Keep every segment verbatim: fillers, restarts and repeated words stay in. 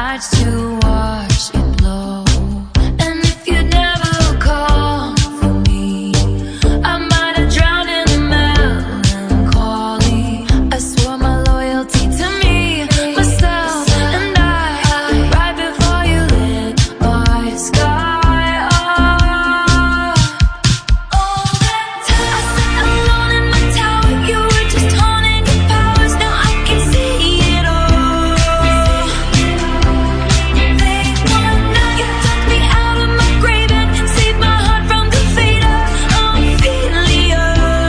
nights to watch it blow. And if you'd never call for me, I might have drowned in the melancholy. I swore my loyalty to me, myself, and I, right before you lit my sky up. All that time I sat alone in my tower, you were just haunting your powers. Now I can see it all. Late one night, you took me out of my grave and saved my heart from the fate of Ophelia.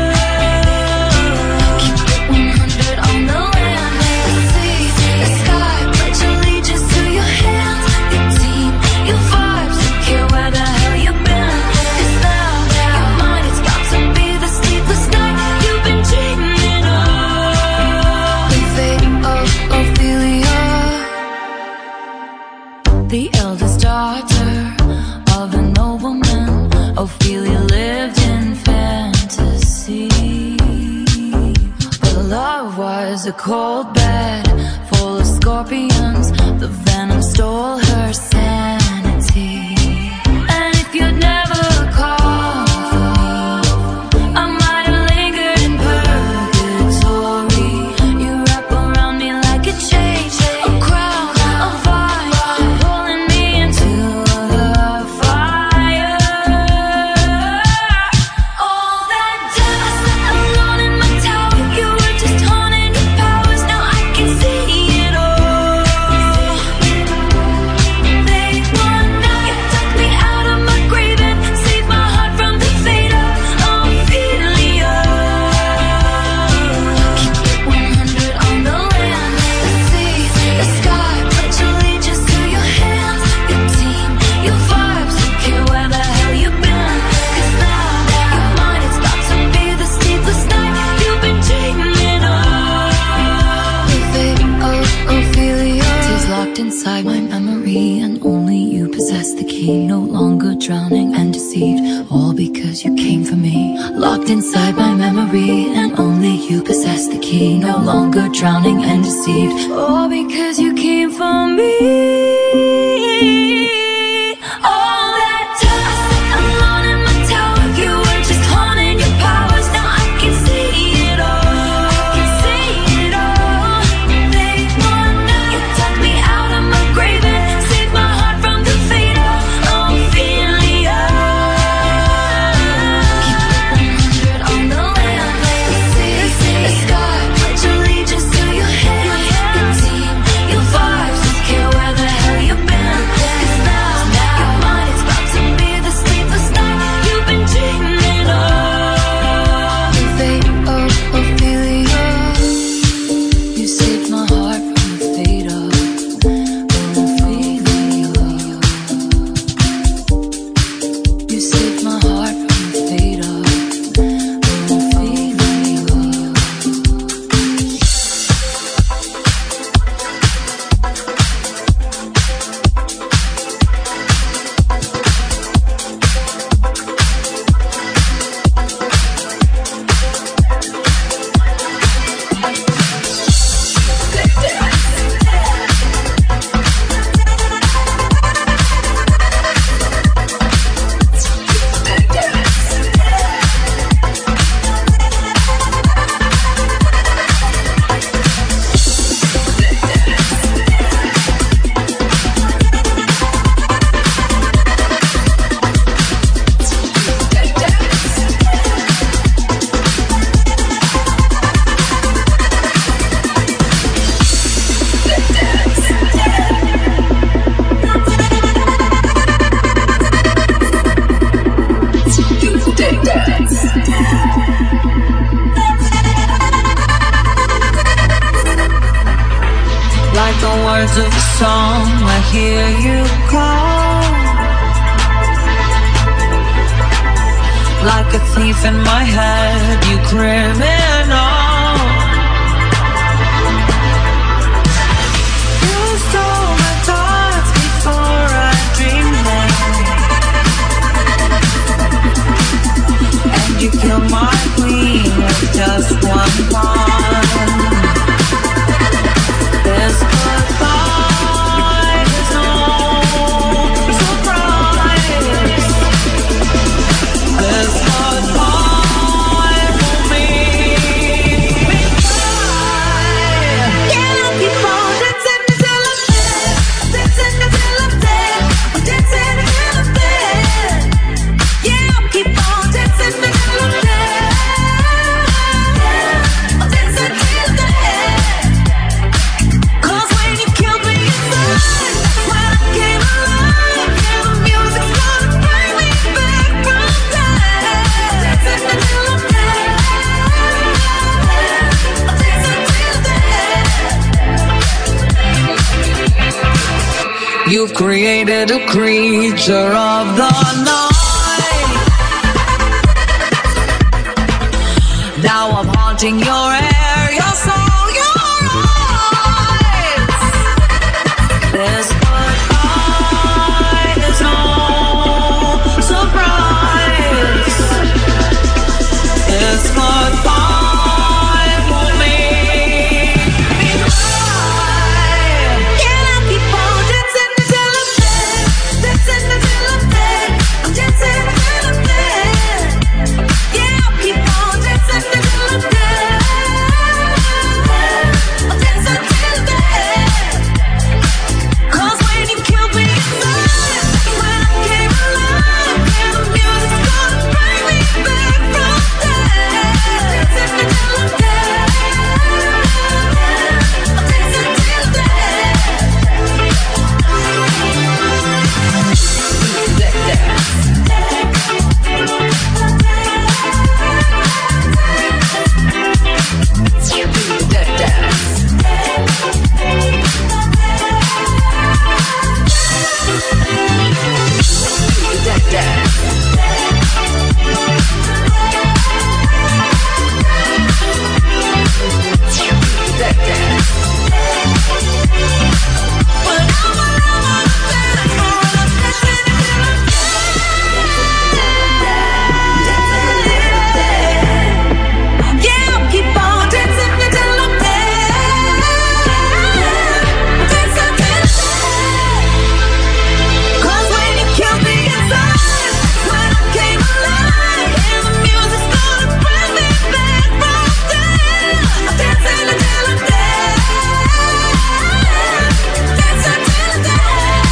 Keep it one hundred on the land, the sea, the sky. Pledge allegiance to your hands, your team, your vibes. Don't care where the hell you've been. It's now, your mind, it's got to be the sleepless night you've been dreaming of. The fate of Ophelia, the eldest daughter of a nobleman. Ophelia lived in fantasy, but her love was a cold bed full of scorpions. The venom stole her sanity. And if you'd never called for me, I might have lingered in purgatory. You wrap around me like a chain, a crown, a vine, pulling me into the fire. All that time I sat alone in my tower, you were just haunting your powers. Now I can see it all. Late one night, you took me out of my grave and saved my heart from the fate of Ophelia. Keep it one hundred on the land, the sea, the sky. Pledge allegiance to your hands, your team, your vibes. Don't care where the hell you've been. 'Cause now, your mind, it's got to be the sleepless night you've been dreaming of. The fate of Ophelia is locked inside my memory, and only you possess the key. No longer drowning and deceived, all because you came for me. Locked inside my memory, and only you possess the key. No longer drowning and deceived, all because you came for me. All that time I sat alone in my tower, you were just haunting your powers. Now I can see it all. I can see it all. Late one night, you took me out of my grave and saved my heart from the fate of Ophelia. Keep it one hundred on the land, the sea, the sky. Pledge allegiance to your hands, your team, your vibes. Don't care where the hell you've been. 'Cause now, your mind, it's got to be the sleepless night you've been dreaming of. The fate of Ophelia, you saved my heart from the fate of Ophelia. You saved my heart from the fate of Ophelia. Like the words of a song, I hear you call. Like a thief in my head, you criminal. You stole my thoughts before I dreamed them, and you killed my queen with just one pawn. This goodbye You've created a creature of the night. Now I'm haunting your air, your soul, your eyes. This goodbye is no surprise. This goodbye will make me cry. Can I keep on dancing until I'm dead? Dancing until I'm dead. I'm dancing until I'm dead. Yeah, I'll keep on dancing until I'm dead. I'll dance until I'm dead. 'Cause when you killed me inside, when I came alive, and the music's gonna bring me back from dead. Dancing until I'm dead. I'll dance until I'm dead. That dance. That dance. That dance. That dance. Well, I wanna, wanna dance, wanna dance until I'm dead. Yeah, I'll keep on dancing until I'm dead. Dance until I'm dead. 'Cause when you killed me inside, when I came alive, and the music's gonna bring me back from dead. I'm dancing until I'm dead. Dance until I'm dead.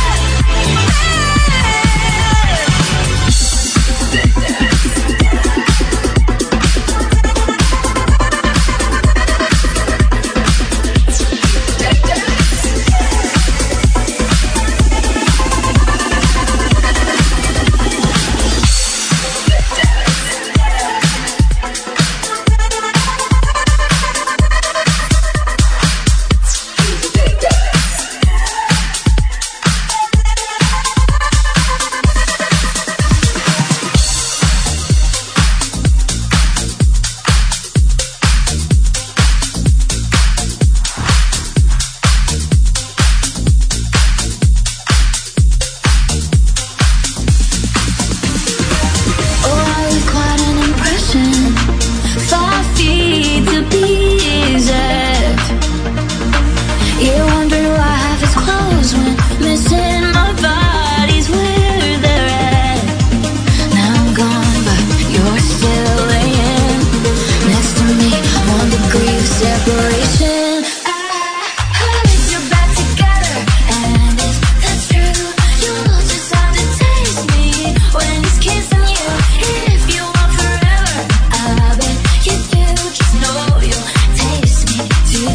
Oh, I was quite an impression. Five feet to be exact. You wonder why half his clothes went missing. My body's where they're at. Now I'm gone, but you're still laying next to me. One degree of separation. I heard you're back together, and if that's true, you'll just have to taste me when he's kissing you. If you want forever, I bet you do. Just know you'll taste me too.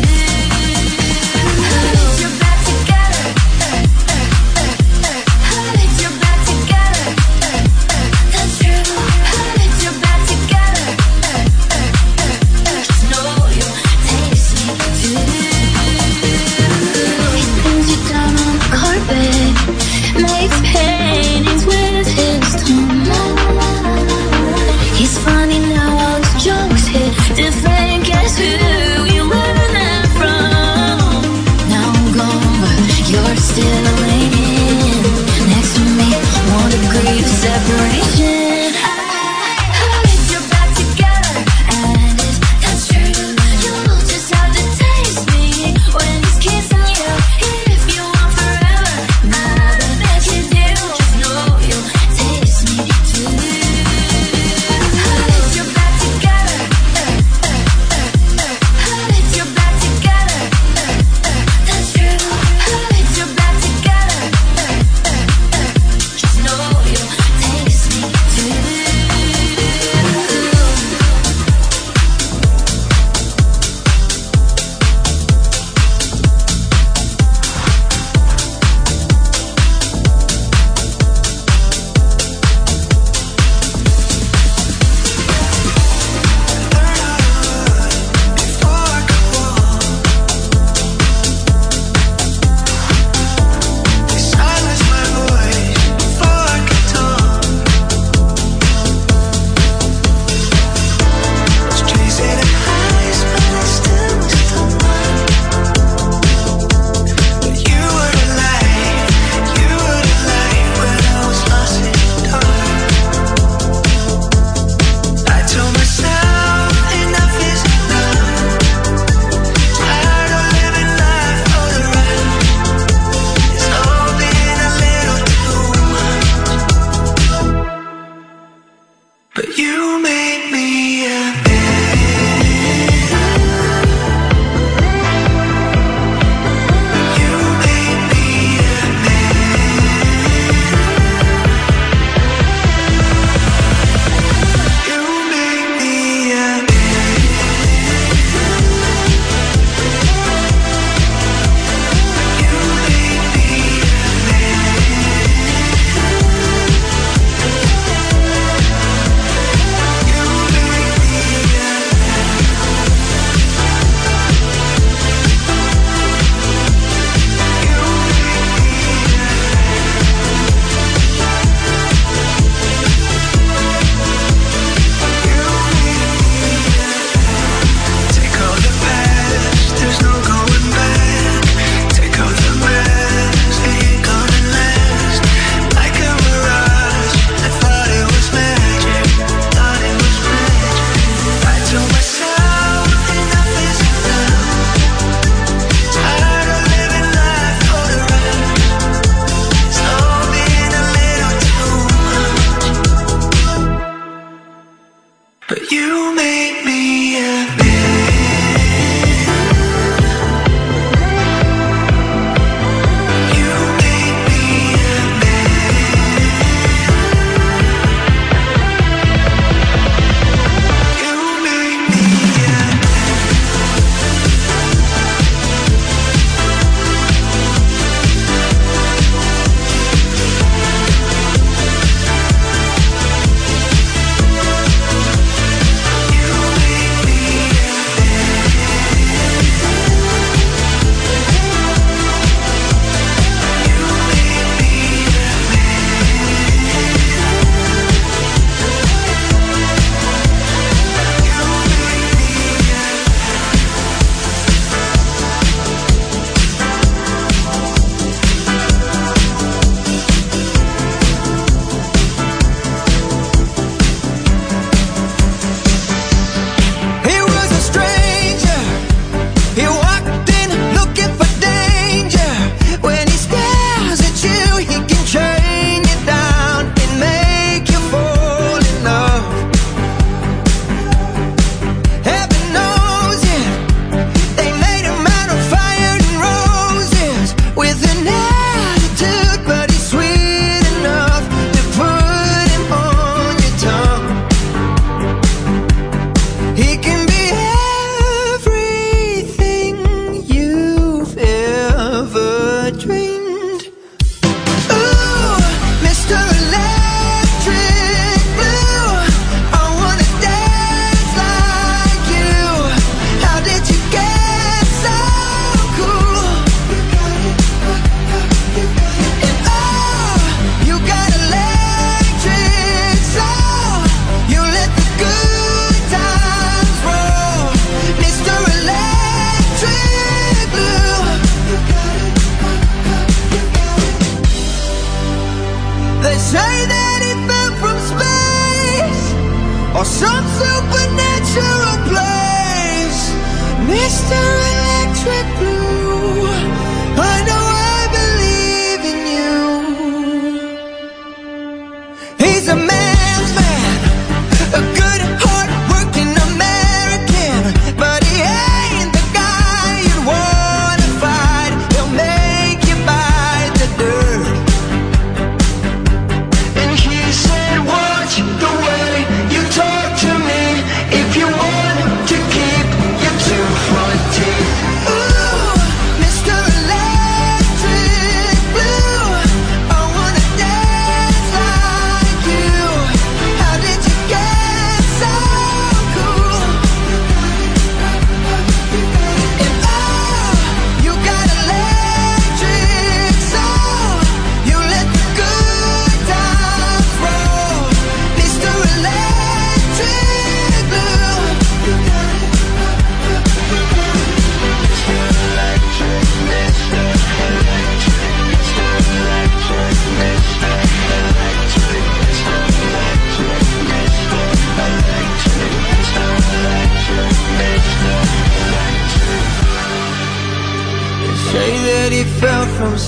Heard you're back together. Heard you're back together. That's true. Heard you're back together. Just know you'll taste me too. He pins you down on the carpet, makes paintings with his tongue. He's funny now, all his jokes hit different. Guess who you learned that from? Now I'm gone, but you're still laying next to me. One degree of separation. I heard you're back together, and if that's true, you'll just have to taste me when he's kissing you. If you want forever, I bet you do. Just know you'll taste me too. Heard you're back together. Heard you're back together. That's true. Heard you're back together.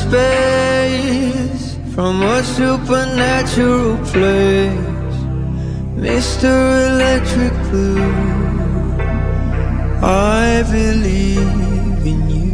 space from a supernatural place. Mister Electric Blue, I believe in you.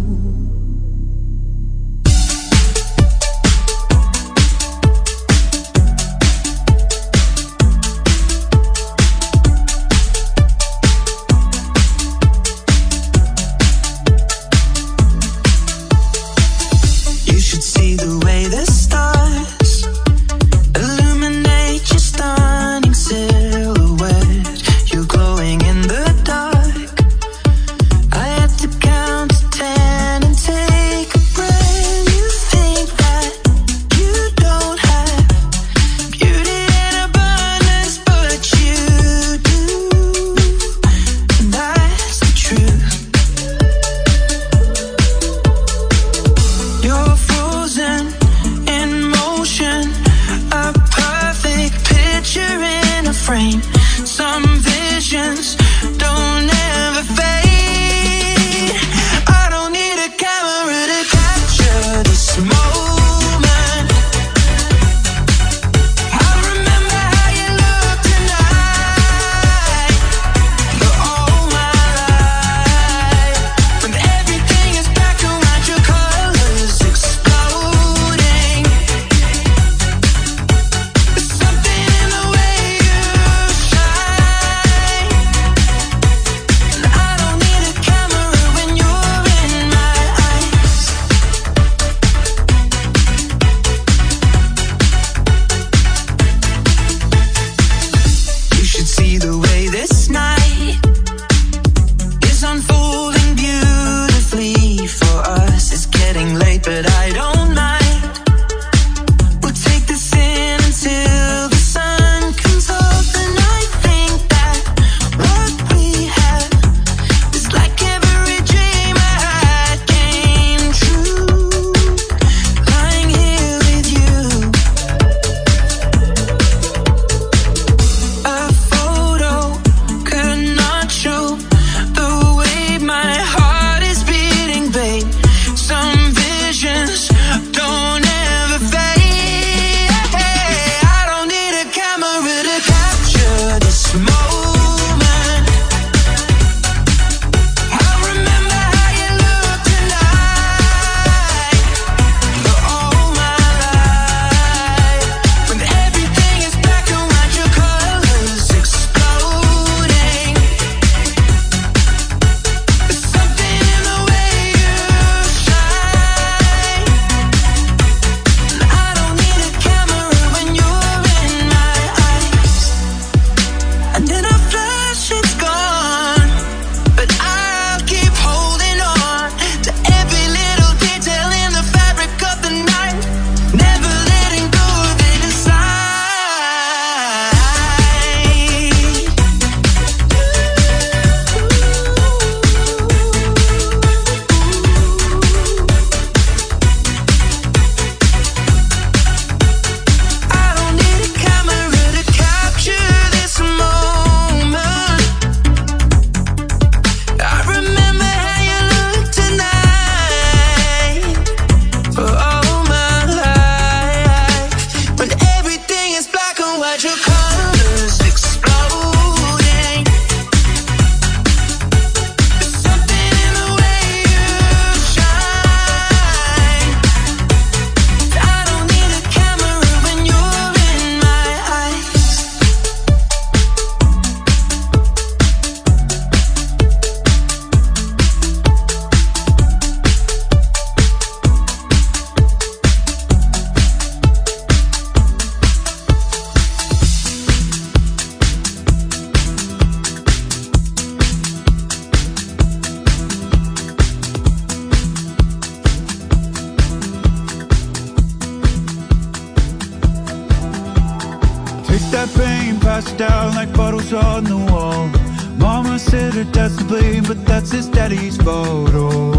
that pain, pass it down like bottles on the wall. Mama said her dad's to blame, but that's his daddy's fault.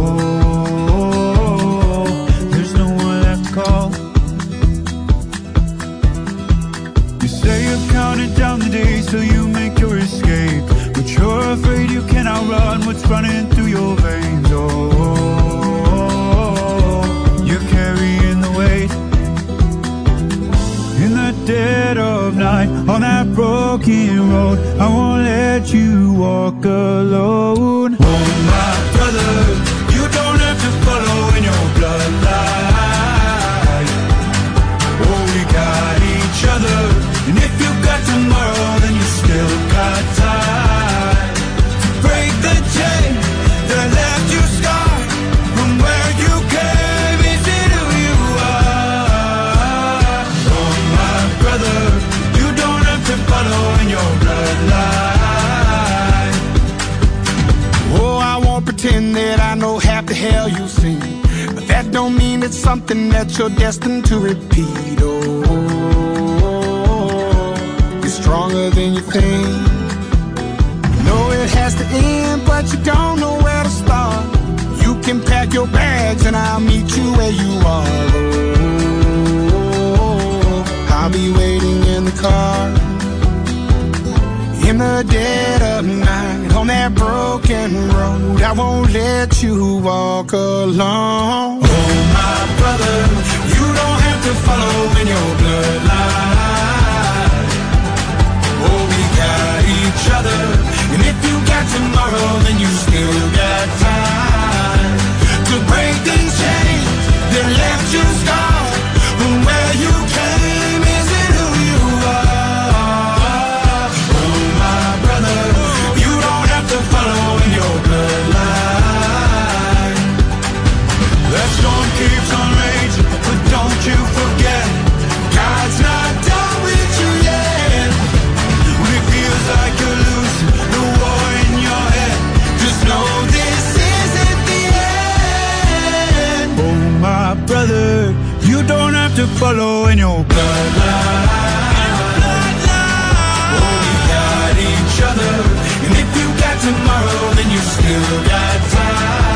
Oh, there's no one left to call. You say you've counted down the days till you make your escape, but you're afraid you cannot run what's running through your veins. Oh, you can't of night on that broken road. I won't let you walk alone. Oh my brother, you don't have to follow in your bloodline. Oh, we got each other, and if you got tomorrow, then you still got time to break the chain that left you scarred from where you came into who you are. Oh my brother, you don't have to follow in your bloodline. Oh, I won't pretend that I know half the hell you've seen, but that don't mean it's something that you're destined to repeat. Oh, you're stronger than you think. You know it has to end, but you don't know where to start. You can pack your bags and I'll meet you where you are. Oh, I'll be waiting in the car in the dead of night on that broken road. I won't let you walk alone. Oh my brother, you don't have to follow in your bloodline. Oh, we got each other, and if you got tomorrow, then you still got time to break these chains that left you scarred from where you came. Is it who you are? Oh my brother, you don't have to follow in your bloodline. That storm keeps on raging, but don't you forget, God's not done with you yet. When it feels like you're losing the war in your head, just know this isn't the end. Oh my brother, you don't have to follow in your bloodline. Oh, we got each other, and if you got tomorrow, then you still got time